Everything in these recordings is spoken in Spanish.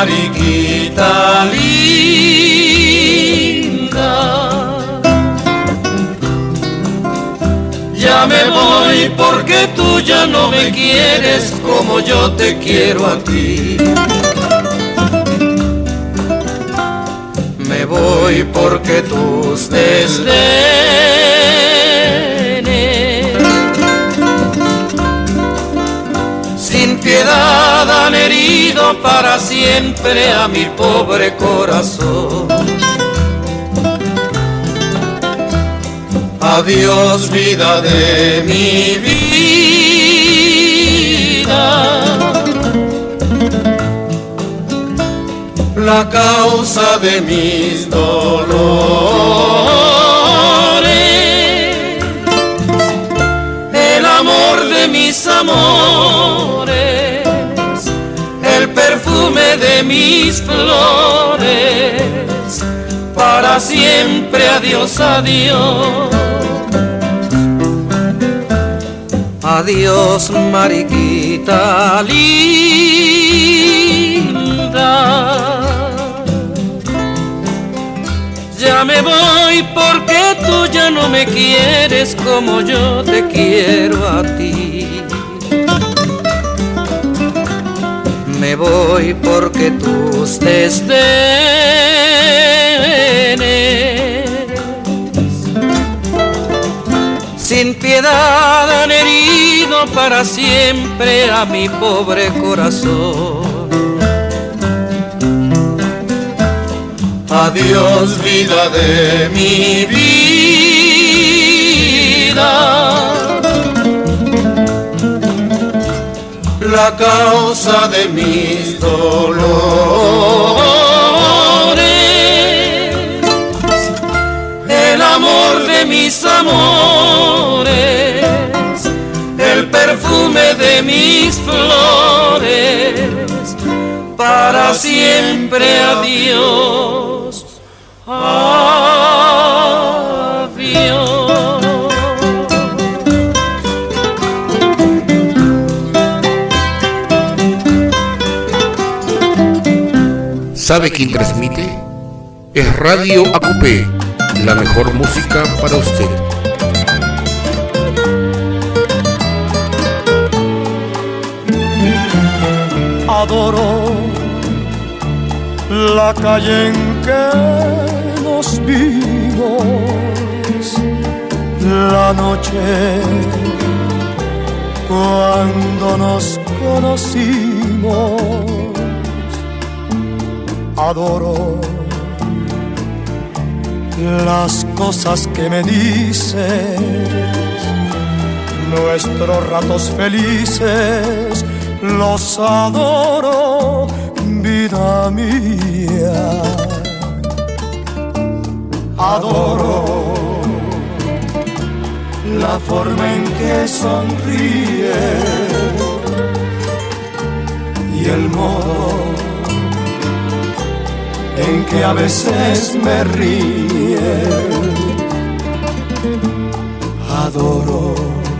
mariquita linda. Ya me voy porque tú ya no me quieres como yo te quiero a ti. Me voy porque tus desdenes sin piedad han herido para siempre a mi pobre corazón. Adiós, vida de mi vida, la causa de mis dolores, el amor de mis amores, el perfume de mis flores, para siempre adiós, adiós. Adiós, mariquita linda. Ya me voy porque tú ya no me quieres como yo te quiero a ti. Me voy porque tus desdenes sin piedad han herido para siempre a mi pobre corazón. Adiós, vida de mi vida, la causa de mis dolores, el amor de mis amores, el perfume de mis flores, para siempre adiós, adiós. ¿Sabe quién transmite? Es Radio Acupé, la mejor música para usted. Adoro la calle en que nos vimos, la noche cuando nos conocimos. Adoro las cosas que me dices, nuestros ratos felices, los adoro, vida mía. Adoro la forma en que sonríe y el modo en que a veces me ríe. Adoro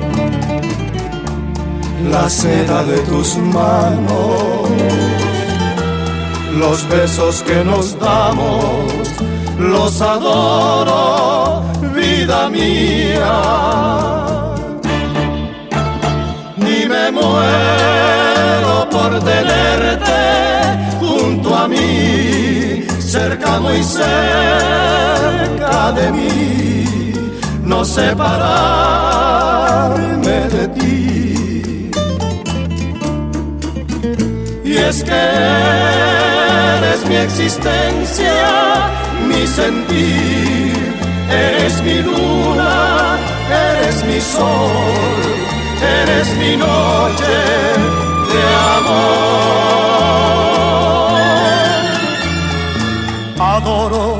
la seda de tus manos, los besos que nos damos, los adoro, vida mía. Ni me muero por tenerte junto a mí, cerca, muy cerca de mí, no separarme de ti. Y es que eres mi existencia, mi sentir, eres mi luna, eres mi sol, eres mi noche de amor. Adoro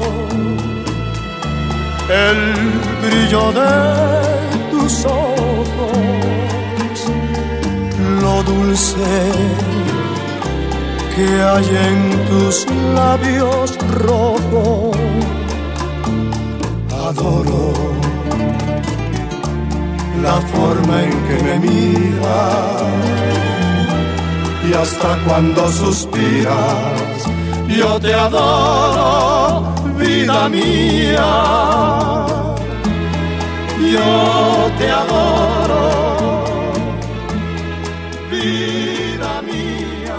el brillo de tus ojos, lo dulce que hay en tus labios rojos. Adoro la forma en que me miras, y hasta cuando suspiras, yo te adoro, vida mía. Yo te adoro, vida mía.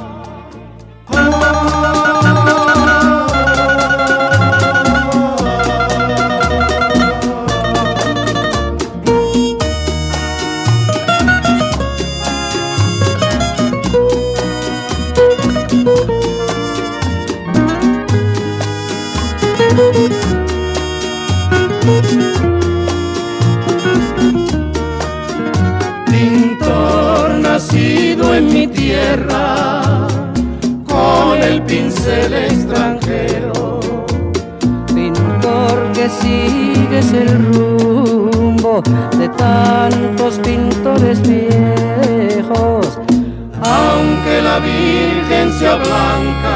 Pintor nacido en mi tierra, con el pincel extranjero. Pintor que sigues el rumbo de tantos pintores viejos. Aunque la Virgen sea blanca,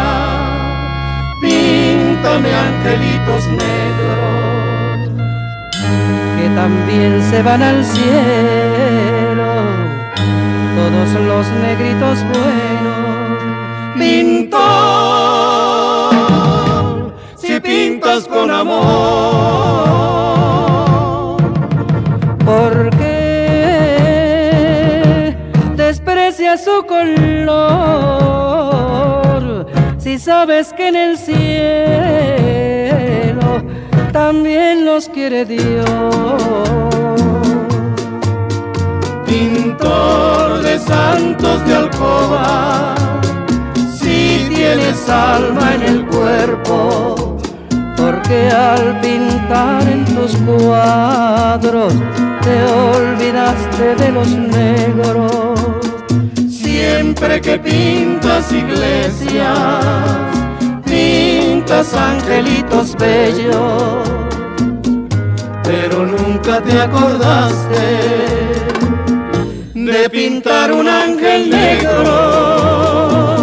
píntame angelitos negros, que también se van al cielo, todos los negritos buenos. Pintor, si pintas con amor, ¿por qué desprecias su color? Si sabes que en el cielo también los quiere Dios. Pintor de santos de alcoba, si tienes alma en el cuerpo, porque al pintar en tus cuadros te olvidaste de los negros. Siempre que pintas iglesias, pintas angelitos bellos, pero nunca te acordaste de pintar un ángel negro.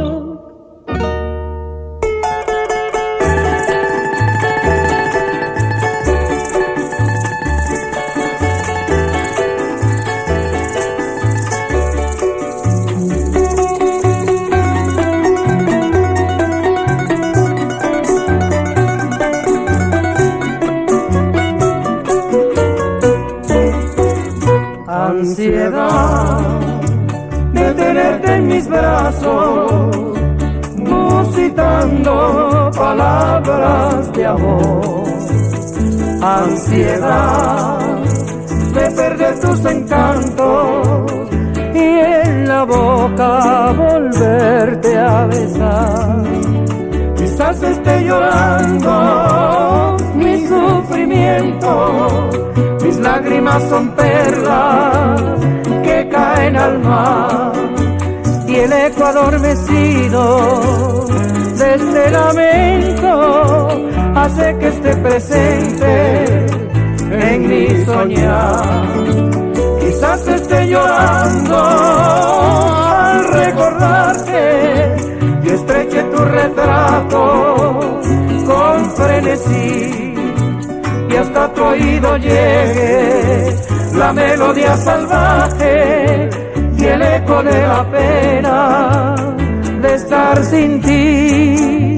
Ansiedad de tenerte en mis brazos, musitando palabras de amor. Ansiedad de perder tus encantos y en la boca volverte a besar. Quizás esté llorando mi sufrimiento, mis lágrimas son perlas que caen al mar, y el eco adormecido de este lamento hace que esté presente en mi soñar. Quizás esté llorando al recordarte y estreche tu retrato con frenesí, y hasta tu oído llegue la melodía salvaje y el eco de la pena de estar sin ti.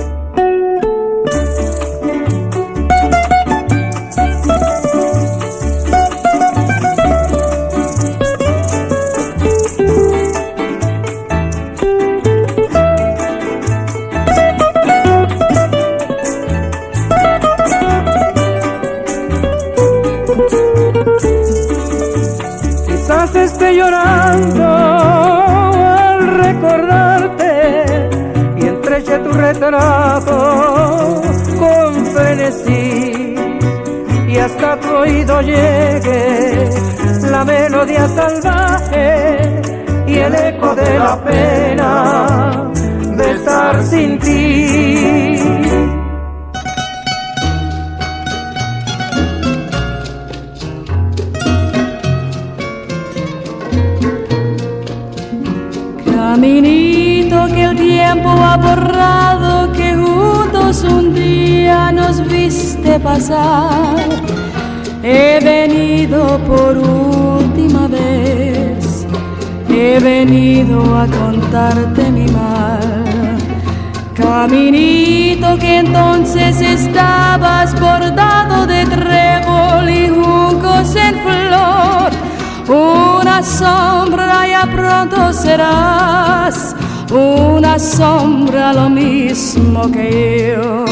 Quizás esté llorando al recordarte y estreche tu retrato con frenesí, y hasta tu oído llegue la melodía salvaje y el eco de la pena de estar sin ti. Caminito que el tiempo ha borrado, que juntos un día nos viste pasar. He venido por última vez he venido a contarte mi mal. Caminito que entonces estabas bordado de trébol y juncos en flor, una sombra ya pronto serás, una sombra lo mismo que yo.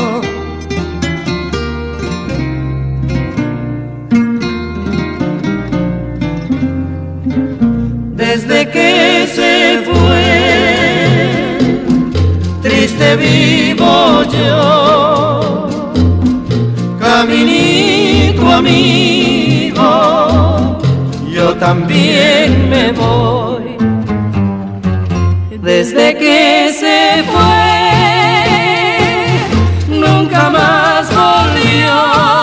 Desde que se fue, triste vivo yo, caminito amigo, yo también me voy. Desde que se fue, nunca más volvió,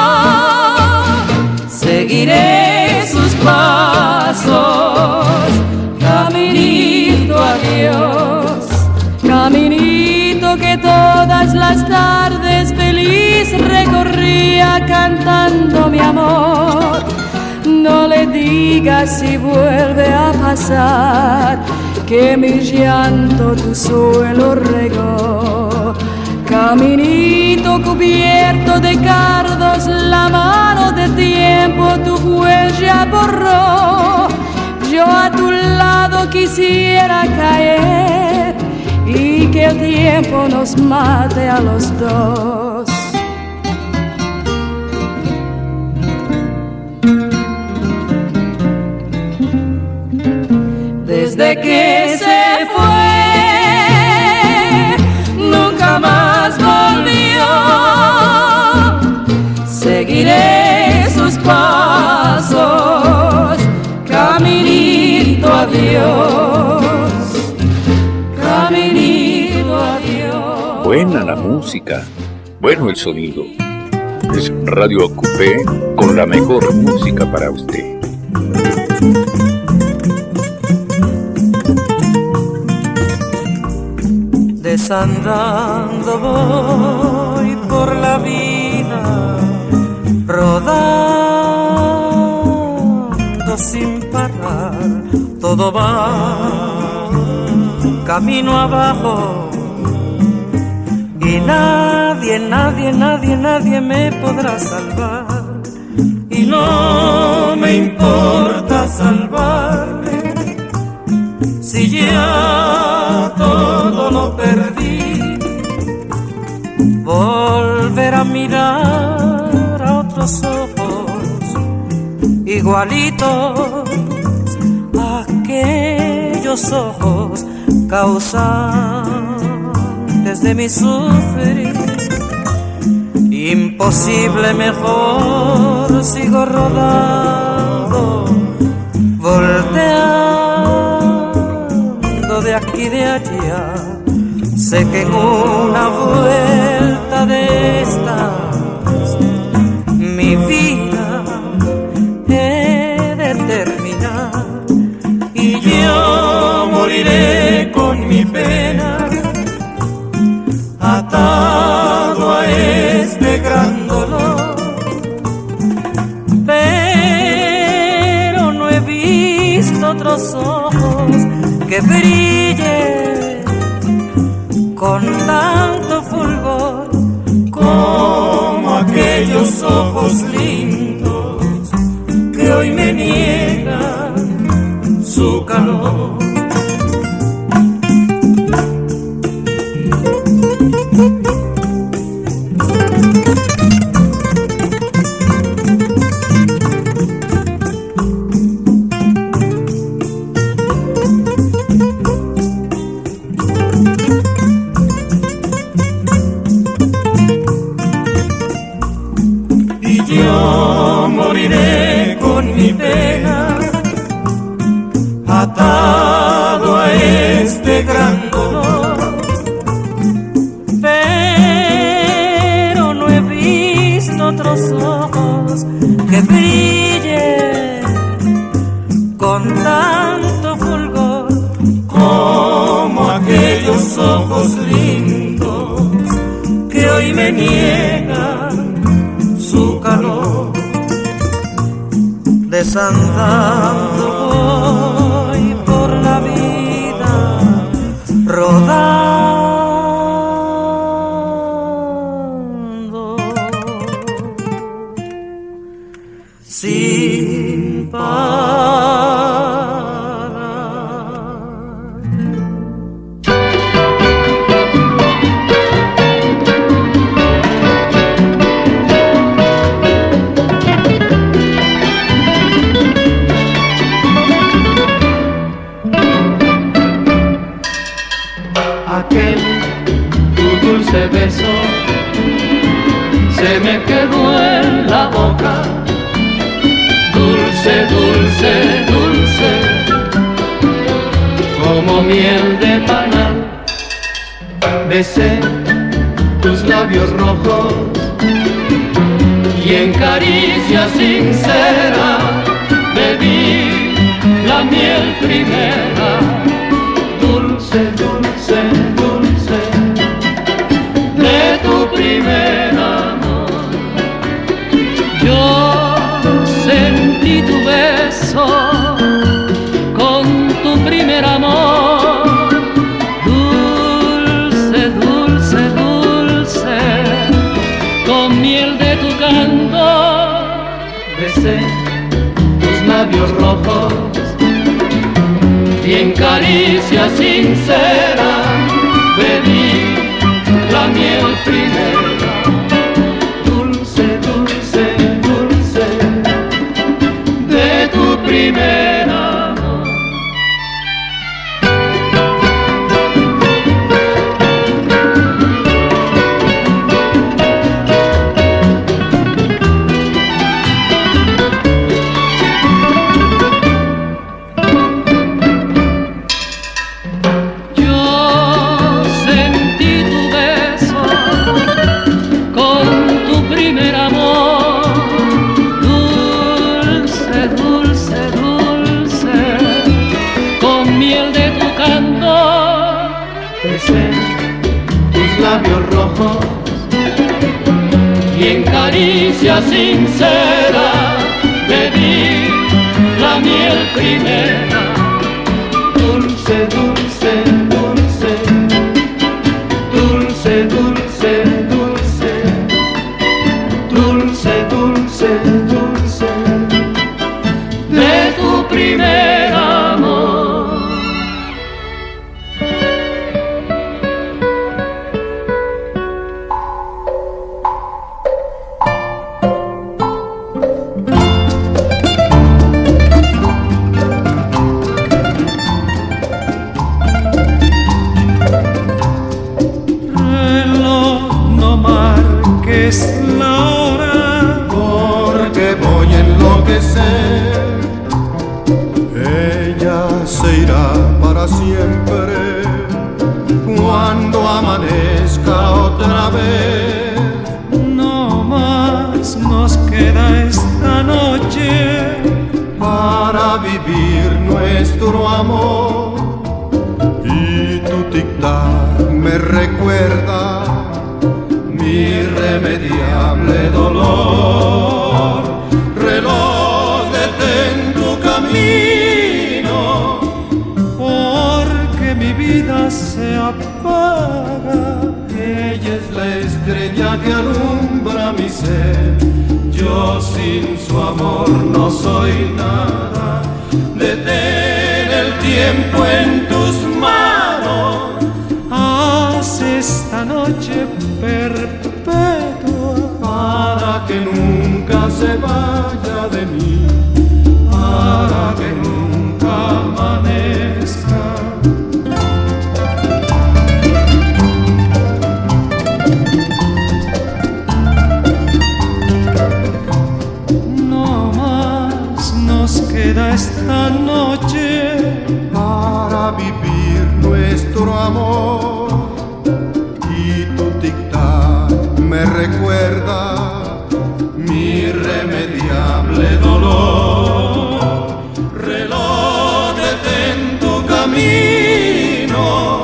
seguiré sus pasos. Caminito, adiós, caminito que todas las tardes feliz recorría cantando mi amor. No le digas si vuelve a pasar que mi llanto tu suelo regó. Caminito cubierto de cardos, la mano de tiempo tu huella borró. Yo a tu lado quisiera caer y que el tiempo nos mate a los dos. Desde que se fue, nunca más volvió, seguiré sus pasos. Caminito, adiós, caminito, adiós. Buena la música, bueno el sonido. Es Radio Acupé con la mejor música para usted. Desandando voy por la vida, rodando sin parar, todo va camino abajo y nadie me podrá salvar. Y no me importa salvarme si ya todo lo perdí. Volver a mirar a otros ojos igualitos a aquellos ojos causantes de mi sufrir. Imposible, mejor sigo rodando, volteando de aquí de allá. Sé que en una vuelta de estas mi vida he de terminar y yo moriré con mi pena atado a este gran dolor. Pero no he visto otros ojos que brillen con tanto fulgor como aquellos ojos lindos que hoy me niegan su calor. Atado a este gran dolor, pero no he visto otros ojos que brillen con tanto fulgor como aquellos ojos lindos que hoy me niegan su calor. Desandando voy por la vida sin parar. Aquel tu dulce beso se me quedó en la boca, dulce, dulce, dulce, como miel de panal. Besé tus labios rojos y en caricia sincera bebí la miel primera. Dulce, dulce, dulce, de tu primer amor. Yo sentí tu beso con tu primer amor. Dulce, dulce, dulce, con miel de tu canto. Besé tus labios rojos y en caricia sincera bebí la miel primera. Dulce, dulce, dulce, de tu primer amor. Tus labios rojos y en caricia sincera bebí la miel primera. Dulce, dulce, dulce, dulce, dulce, dulce, dulce, dulce, dulce, de tu primer amor. Es la hora, porque voy a enloquecer. Ella se irá para siempre cuando amanezca otra vez. No más nos queda esta noche para vivir nuestro amor. Y tu tic-tac me recuerda mi irremediable dolor. Reloj, detén tu camino, porque mi vida se apaga. Ella es la estrella que alumbra mi ser. Yo sin su amor no soy nada. Detén el tiempo en tus manos. Haz esta noche perpetua para que nunca se vaya de mí, para que nunca amanezca. No más nos queda esta noche para vivir nuestro amor. Me recuerda mi irremediable dolor. Reloj, detén tu camino,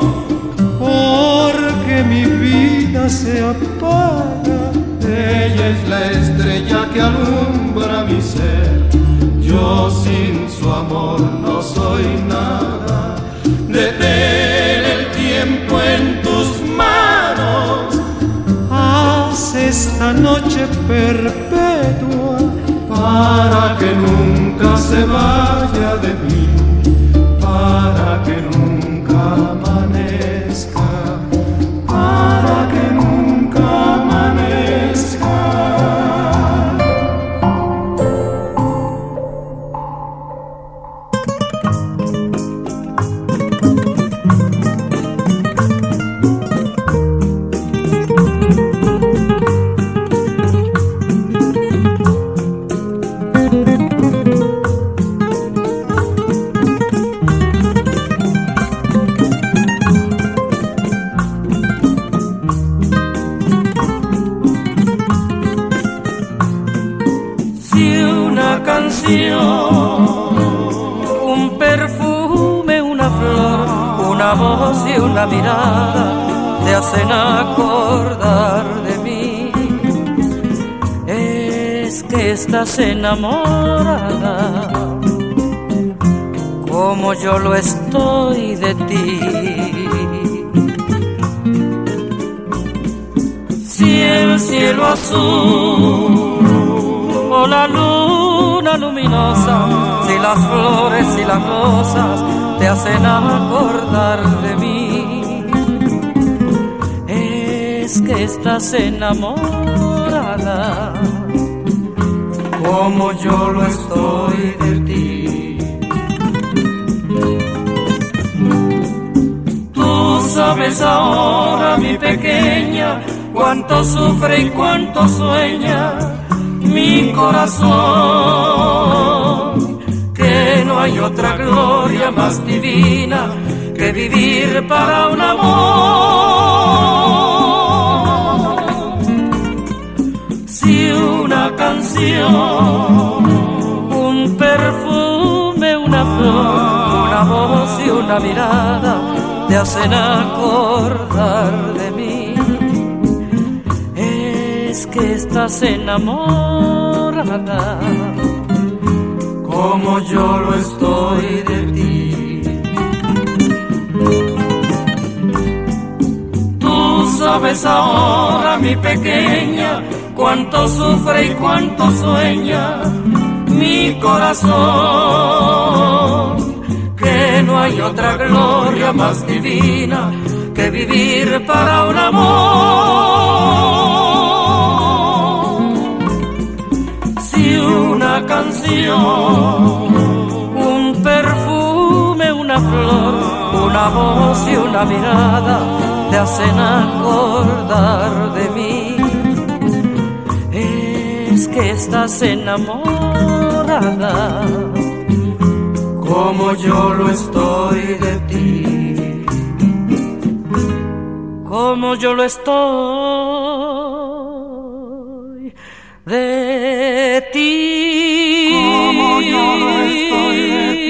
porque mi vida se apaga. Ella es la estrella que alumbra mi ser. Yo sin su amor no soy nada. Detén el tiempo en tus manos. Haz esta noche perpetua para que nunca se vaya de mí, para que nunca amanezca, para que nunca amanezca. Un perfume, una flor, una voz y una mirada te hacen acordar de mí. Es que estás enamorada, como yo lo estoy de ti. Si el cielo azul o la luna luminosa, si las flores y las rosas te hacen acordar de mí, es que estás enamorada, como yo lo estoy de ti. Tú sabes ahora, mi pequeña, cuánto sufre y cuánto sueña mi corazón, que no hay otra gloria más divina que vivir para un amor. Si una canción, un perfume, una flor, una voz y una mirada te hacen acordar de mí, es que estás enamorada, como yo lo estoy de ti. Tú sabes ahora, mi pequeña, cuánto sufre y cuánto sueña mi corazón, que no hay otra gloria más divina que vivir para un amor. Si una canción, un perfume, una flor, una voz y una mirada te hacen acordar de mí, es que estás enamorada, como yo lo estoy de ti, como yo lo estoy de ti, como yo lo estoy de ti.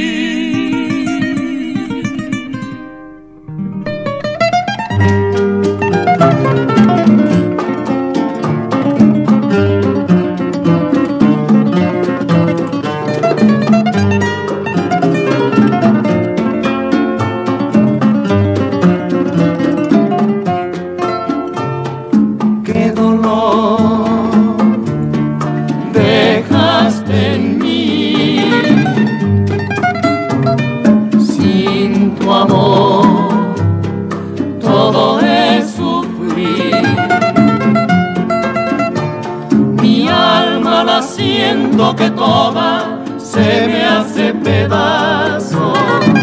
Siento que toda se me hace pedazos.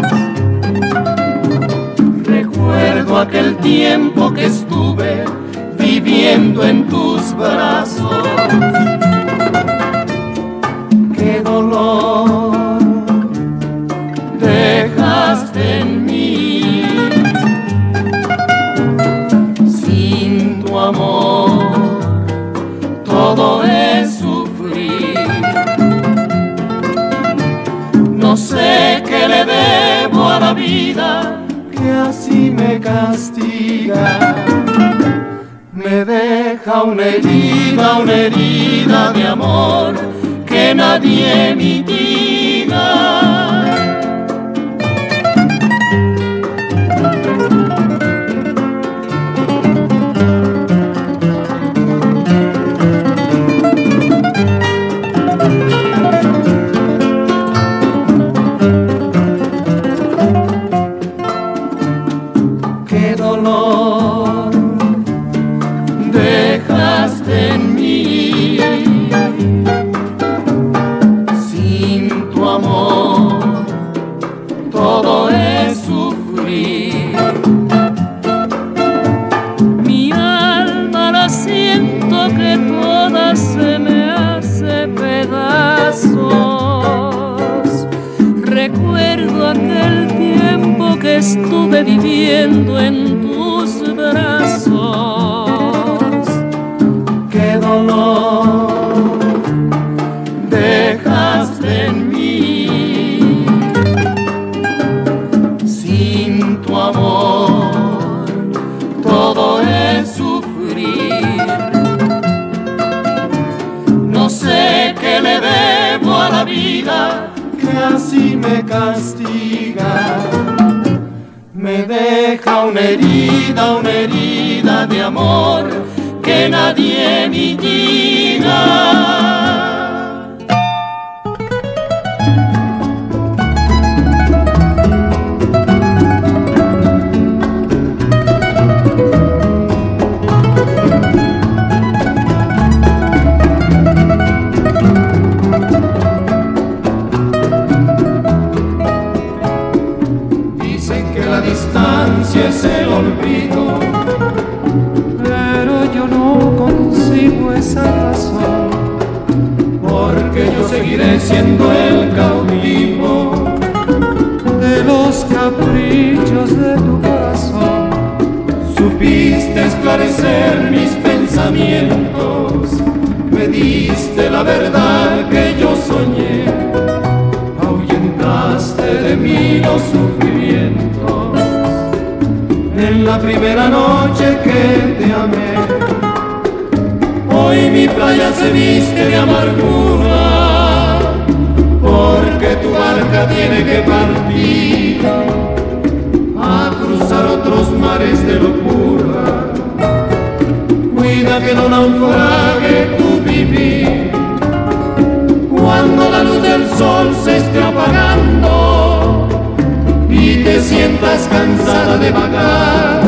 Recuerdo aquel tiempo que estuve viviendo en tus brazos. Qué dolor dejaste en mí. Sin tu amor todo es no sé qué le debo a la vida que así me castiga. Me deja una herida de amor que nadie mitiga. estuve viviendo en tus brazos. Qué dolor dejaste en mí. Sin tu amor todo es sufrir. No sé qué le debo a la vida que así me castiga. Me deja una herida de amor que nadie mitiga. Es el olvido, pero yo no consigo esa razón, porque yo seguiré siendo el cautivo de los caprichos de tu corazón. Supiste esclarecer mis pensamientos, me diste la verdad que yo soñé, ahuyentaste de mí los sufrimientos. En la primera noche que te amé, hoy mi playa se viste de amargura, porque tu barca tiene que partir a cruzar otros mares de locura. Cuida que no naufrague tu vivir cuando la luz del sol se esté apagando y te sientas cansada de vagar.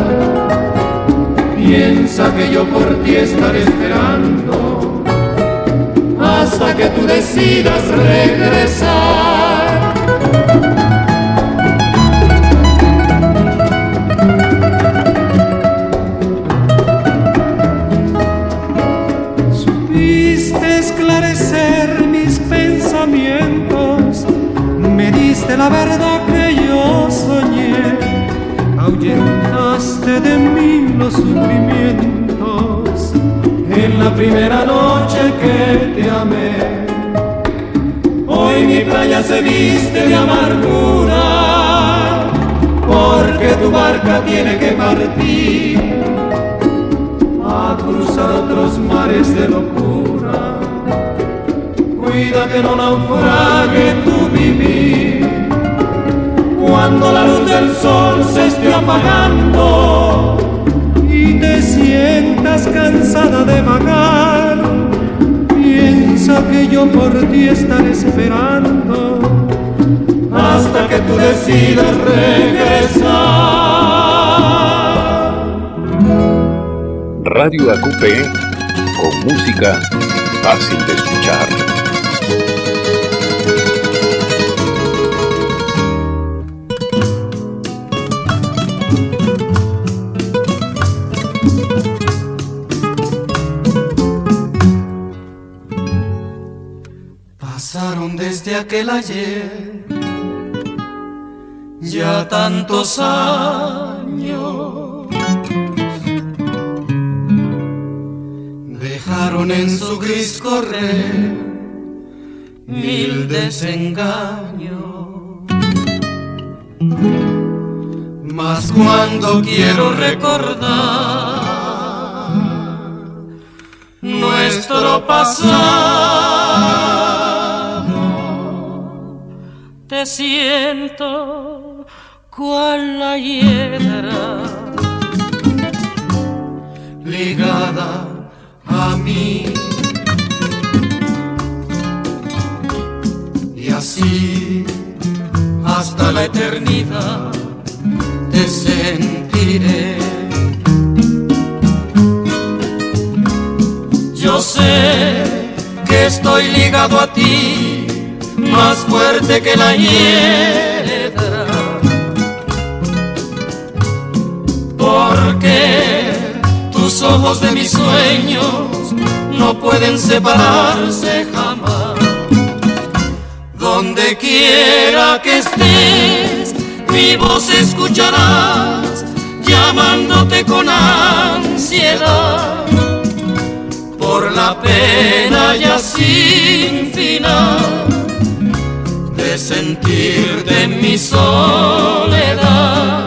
Piensa que yo por ti estaré esperando hasta que tú decidas regresar. Supiste esclarecer mis pensamientos, me diste la verdad que yo soñé, ahuyentaste de mí los sufrimientos. En la primera noche que te amé, hoy mi playa se viste de amargura, porque tu barca tiene que partir a cruzar otros mares de locura. Cuida que no naufrague tu vivir cuando la luz del sol se esté apagando y te sientas cansada de vagar. Piensa que yo por ti estaré esperando hasta que tú decidas regresar. Radio Acupé, con música fácil de escuchar. Pasaron desde aquel ayer ya tantos años, dejaron en su gris correr mil desengaños. Mas cuando quiero recordar nuestro pasado, te siento cual la hiedra ligada a mí, y así hasta la eternidad te sentiré. Yo sé que estoy ligado a ti, más fuerte que la hiedra, porque tus ojos de mis sueños no pueden separarse jamás. Donde quiera que estés, mi voz escucharás llamándote con ansiedad por la pena ya sin final de sentirte en mi soledad.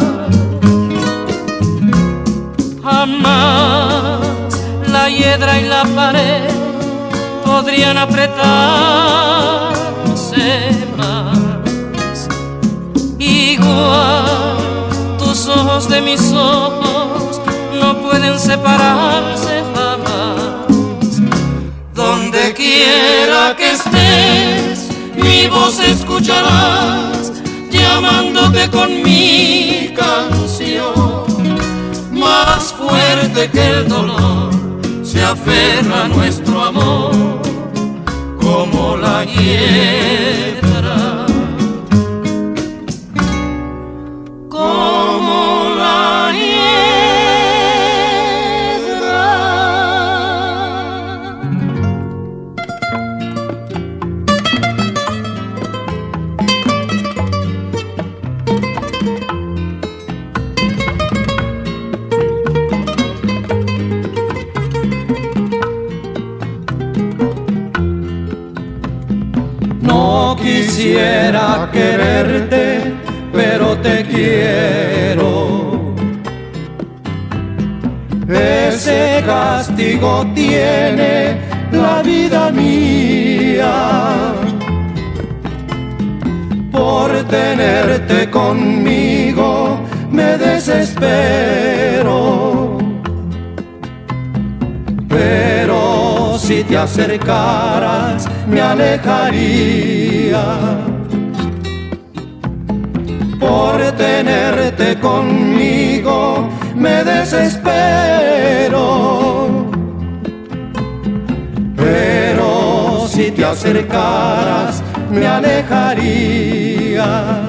Jamás la hiedra y la pared podrían apretarse más. Igual tus ojos de mis ojos no pueden separarse jamás. Donde quiera que estés, mi voz escucharás llamándote con mi canción. Más fuerte que el dolor se aferra a nuestro amor como la hiedra, como la hiedra. Quisiera quererte, pero te quiero. Ese castigo tiene la vida mía. Por tenerte conmigo me desespero. Pero si te acercaras me alejaría. Por tenerte conmigo me desespero. Pero si te acercaras me alejaría.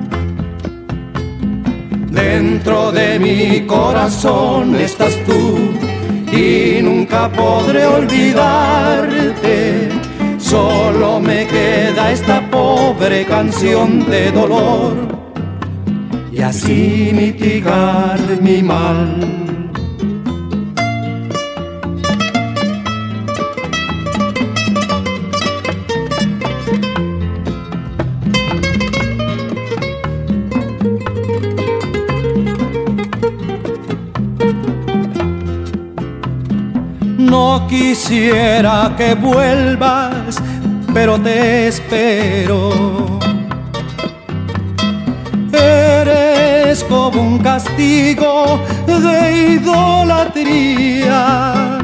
Dentro de mi corazón estás tú y nunca podré olvidarte. Solo me queda esta pobre canción de dolor y así mitigar mi mal. No quisiera que vuelvas, pero te espero. Eres como un castigo de idolatría.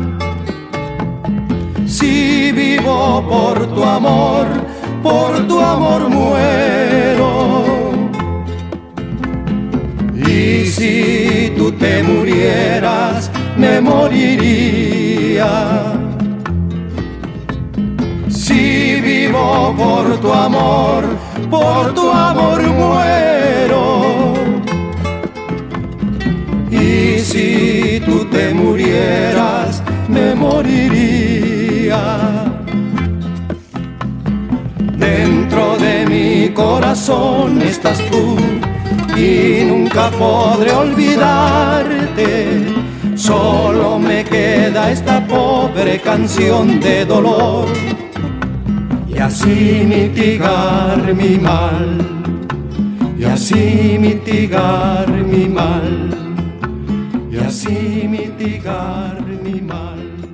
Si vivo por tu amor muero. Y si tú te murieras, me moriría. Si vivo por tu amor muero. Y si tú te murieras, me moriría. Dentro de mi corazón estás tú y nunca podré olvidarte. Solo me queda esta pobre canción de dolor y así mitigar mi mal, y así mitigar mi mal, y así mitigar mi mal.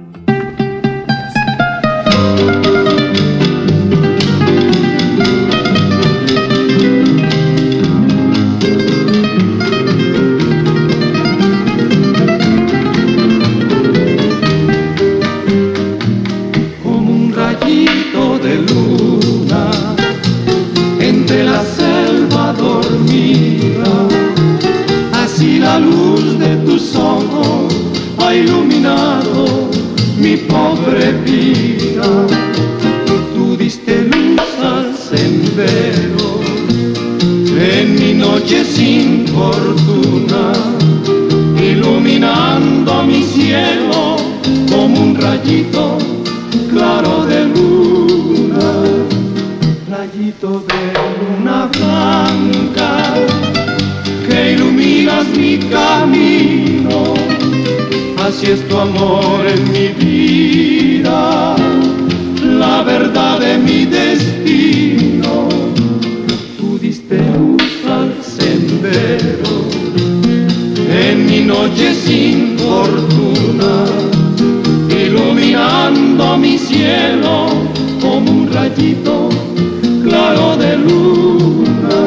De luna entre la selva dormida, así la luz de tus ojos ha iluminado mi pobre vida. Tú diste luz al sendero en mi noche sin fortuna, iluminando mi cielo como un rayito claro de luna, rayito de luna blanca mi camino, así es tu amor en mi vida, la verdad de mi destino. Tú diste luz al sendero en mi noche sin fortuna, iluminando mi cielo como un rayito claro de luna.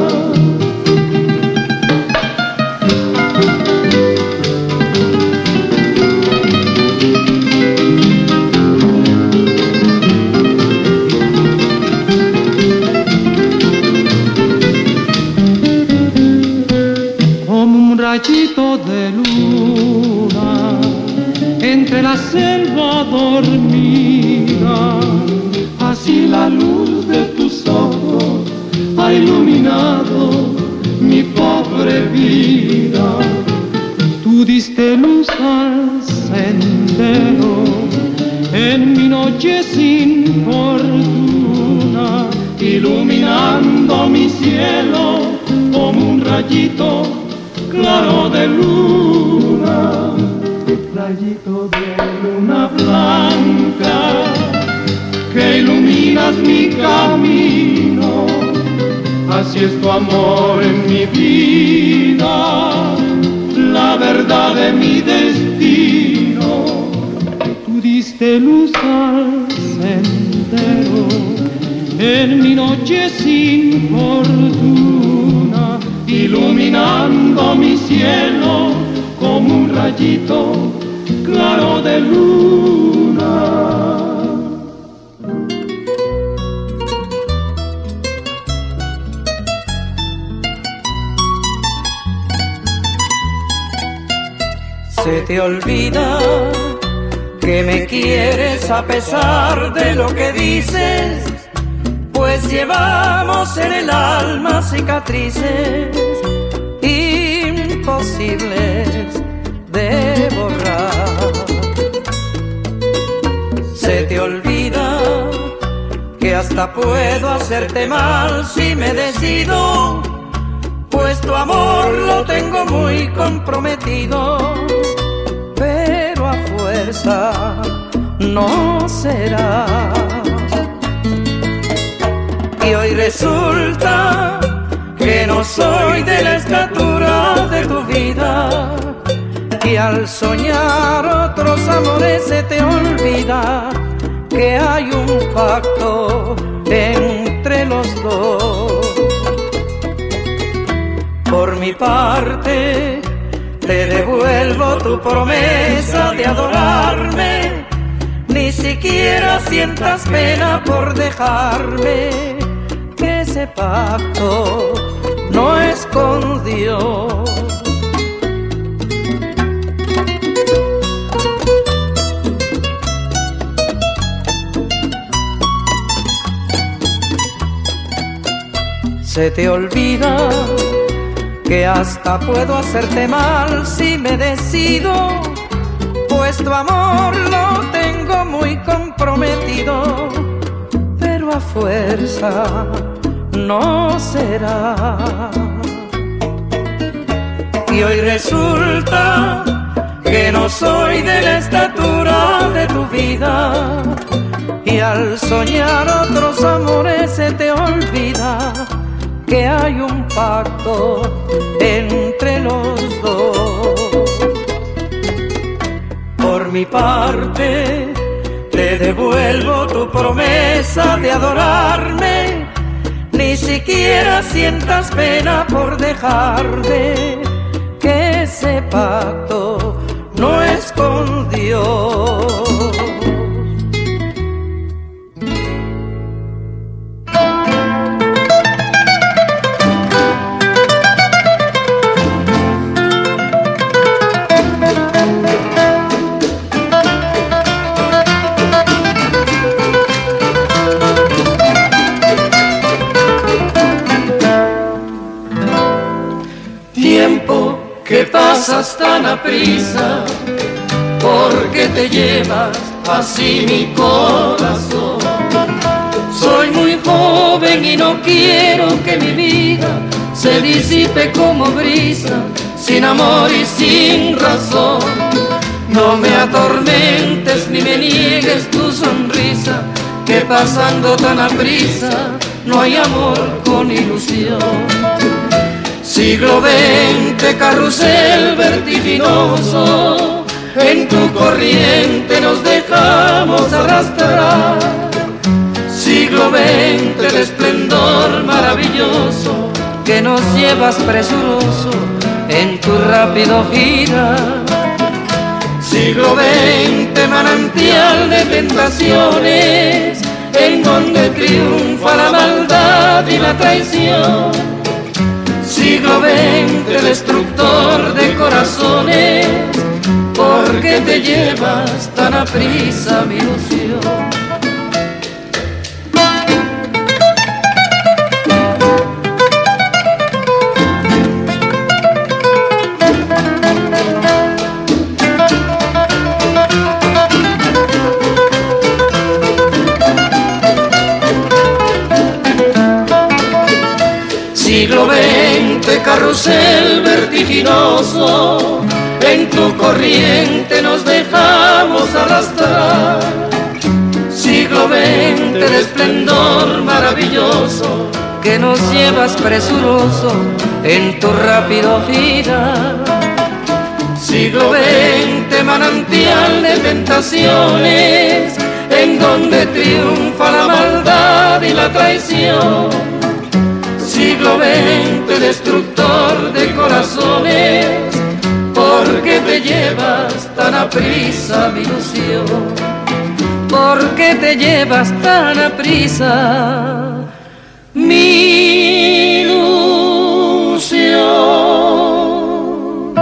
Rayito de luna entre la selva dormida, así la luz de tus ojos ha iluminado mi pobre vida. Tú diste luz al sendero en mi noche sin fortuna, iluminando mi cielo como un rayito claro de luna, rayito de luna blanca, que iluminas mi camino, así es tu amor en mi vida, la verdad de mi destino. Tú diste luz al sendero en mi noche sin fortuna, iluminando mi cielo como un rayito claro de luna. Se te olvida que me quieres a pesar de lo que dices, pues llevamos en el alma cicatrices imposibles de borrar. Se te olvida que hasta puedo hacerte mal si me decido, pues tu amor lo tengo muy comprometido, pero a fuerza no será. Y hoy resulta que no soy de la estatura de tu vida, y al soñar otros amores se te olvida que hay un pacto entre los dos. Por mi parte te devuelvo tu promesa de adorarme, ni siquiera sientas pena por dejarme, que ese pacto no es con Dios. Se te olvida que hasta puedo hacerte mal si me decido, pues tu amor lo tengo muy comprometido, pero a fuerza no será. Y hoy resulta que no soy de la estatura de tu vida, y al soñar otros amores se te olvida que hay un pacto entre los dos. Por mi parte te devuelvo tu promesa de adorarme, ni siquiera sientas pena por dejarme, que ese pacto no es con Dios. Que pasas tan aprisa, porque te llevas así mi corazón. Soy muy joven y no quiero que mi vida se disipe como brisa sin amor y sin razón. No me atormentes ni me niegues tu sonrisa, que pasando tan aprisa no hay amor con ilusión. Siglo XX, carrusel vertiginoso, en tu corriente nos dejamos arrastrar. Siglo XX, el esplendor maravilloso, que nos llevas presuroso en tu rápido girar. Siglo XX, manantial de tentaciones, en donde triunfa la maldad y la traición. Siglo XX, destructor de corazones, ¿por qué te llevas tan aprisa mi ilusión? Siglo XX, carrusel vertiginoso, en tu corriente nos dejamos arrastrar. Siglo XX, de esplendor maravilloso, que nos llevas presuroso en tu rápido girar. Siglo XX, manantial de tentaciones, en donde triunfa la maldad y la traición. Siglo XX, destructor de corazones, ¿por qué te llevas tan aprisa mi ilusión? ¿Por qué te llevas tan aprisa mi ilusión?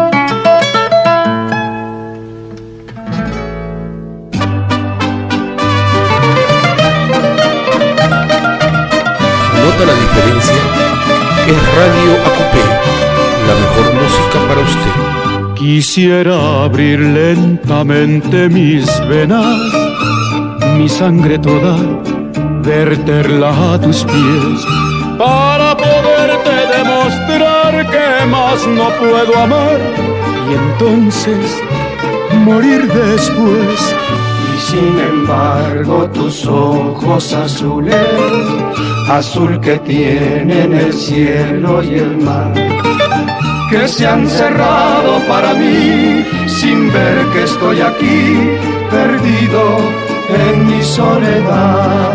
¿Nota la diferencia? Es Radio ACUPE, la mejor música para usted. Quisiera abrir lentamente mis venas, mi sangre toda, verterla a tus pies, para poderte demostrar que más no puedo amar, y entonces morir después. Y sin embargo tus ojos azules, azul que tienen el cielo y el mar, que se han cerrado para mí, sin ver que estoy aquí, perdido en mi soledad.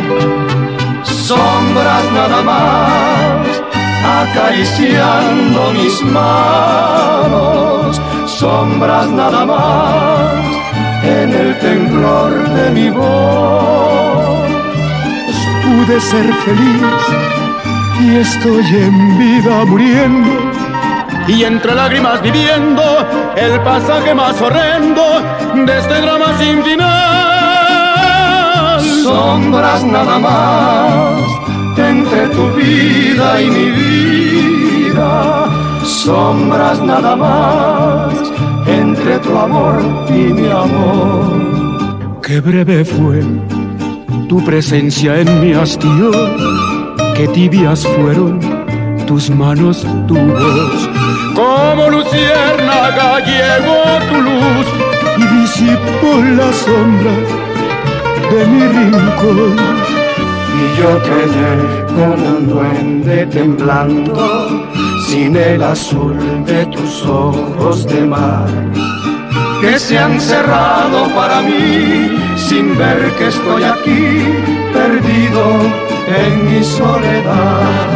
Sombras nada más, acariciando mis manos, sombras nada más, en el temblor de mi voz. Pude ser feliz y estoy en vida muriendo, y entre lágrimas viviendo el pasaje más horrendo de este drama sin final. Sombras nada más, entre tu vida y mi vida, sombras nada más, entre tu amor y mi amor. Qué breve fue tu presencia en mi hastío, qué tibias fueron tus manos, tu voz. Como luciérnaga llegó tu luz y disipó las sombras de mi rincón. Y yo quedé como un duende temblando, sin el azul de tus ojos de mar, que se han cerrado para mí, sin ver que estoy aquí, perdido en mi soledad.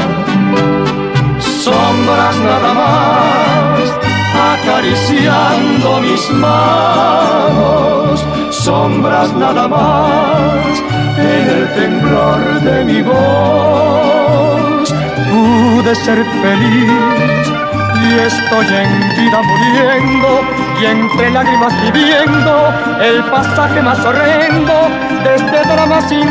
Sombras nada más, acariciando mis manos, sombras nada más, en el temblor de mi voz. Pude ser feliz y estoy en vida muriendo, y entre lágrimas viviendo el pasaje más horrendo de este drama sin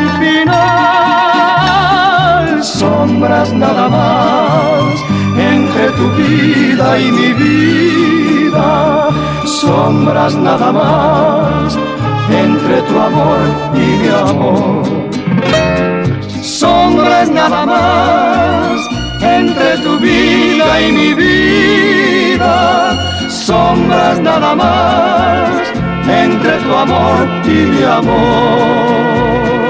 final. Sombras nada más, entre tu vida y mi vida, sombras nada más, entre tu amor y mi amor. Sombras nada más, entre tu vida y mi vida, sombras nada más entre tu amor y mi amor.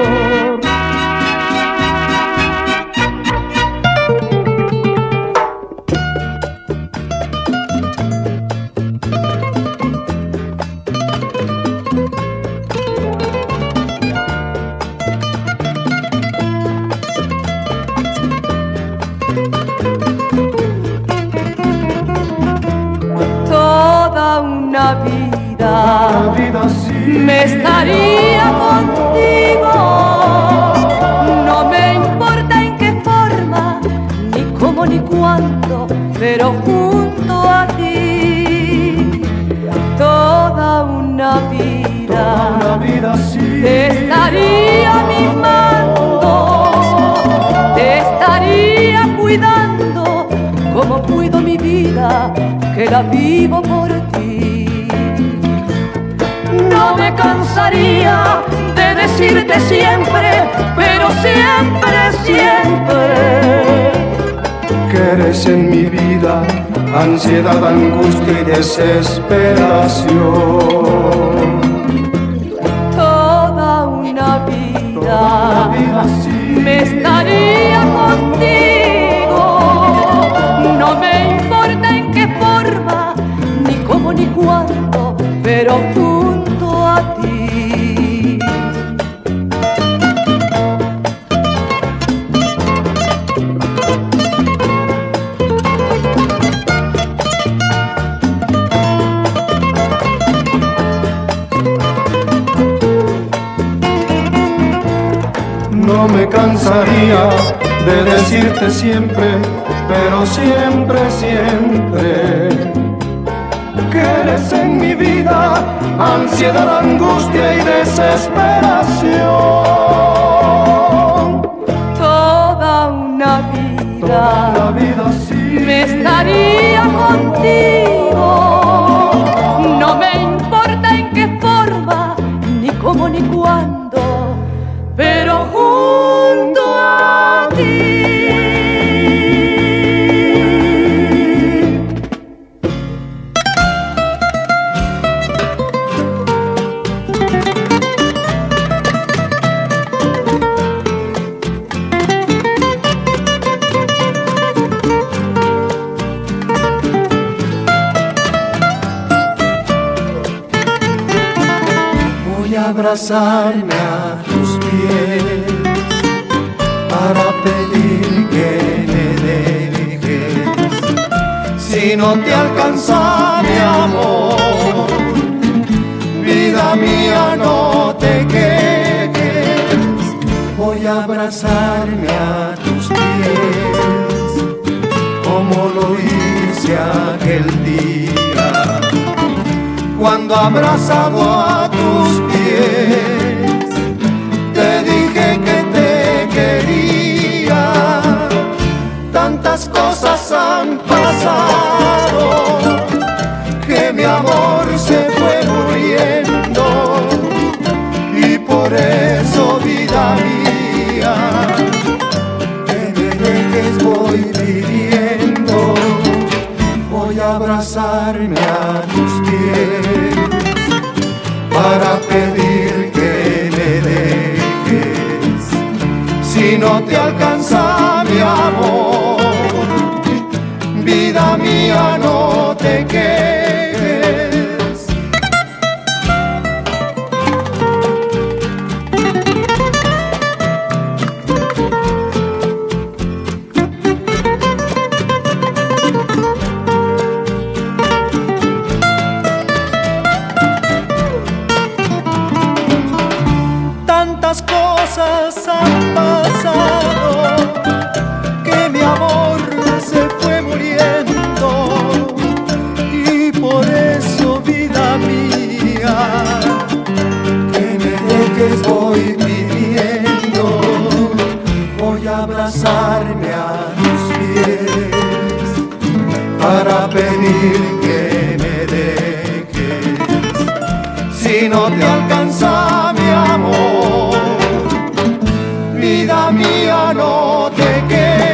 Una vida sí. Me estaría contigo, no me importa en qué forma, ni cómo ni cuándo, pero junto a ti toda una vida sí. Te estaría mimando, te estaría cuidando, como cuido mi vida, que la vivo por ti. No me cansaría de decirte siempre, pero siempre, siempre, que eres en mi vida ansiedad, angustia y desesperación. Toda una vida sí. Me estaría contigo, no me importa en qué forma, ni cómo ni cuándo, pero junto a ti. No me cansaría de decirte siempre, pero siempre, siempre, que eres en mi vida ansiedad, angustia y desesperación. Toda una vida sí. Me estaría contigo, no me importa en qué forma, ni cómo ni cuándo, pero junto a ti. Abrazarme a tus pies para pedir que me dejes. Si no te alcanza mi amor, vida mía, no te quejes. Voy a abrazarme a tus pies como lo hice aquel día, cuando abrazado a tus pies te dije que te quería. Tantas cosas han pasado que mi amor se fue muriendo, y por eso, vida mía, que me dejes voy pidiendo. Voy a abrazarme a tus pies para pedir que me dejes. Si no te alcanza mi amor, vida mía, no te quejes. Han pasado que mi amor se fue muriendo, y por eso, vida mía, que me dejes voy pidiendo. Voy a abrazarme a tus pies para pedir que me dejes. Si no te alcanza mi amor, vida mía, no te quedes.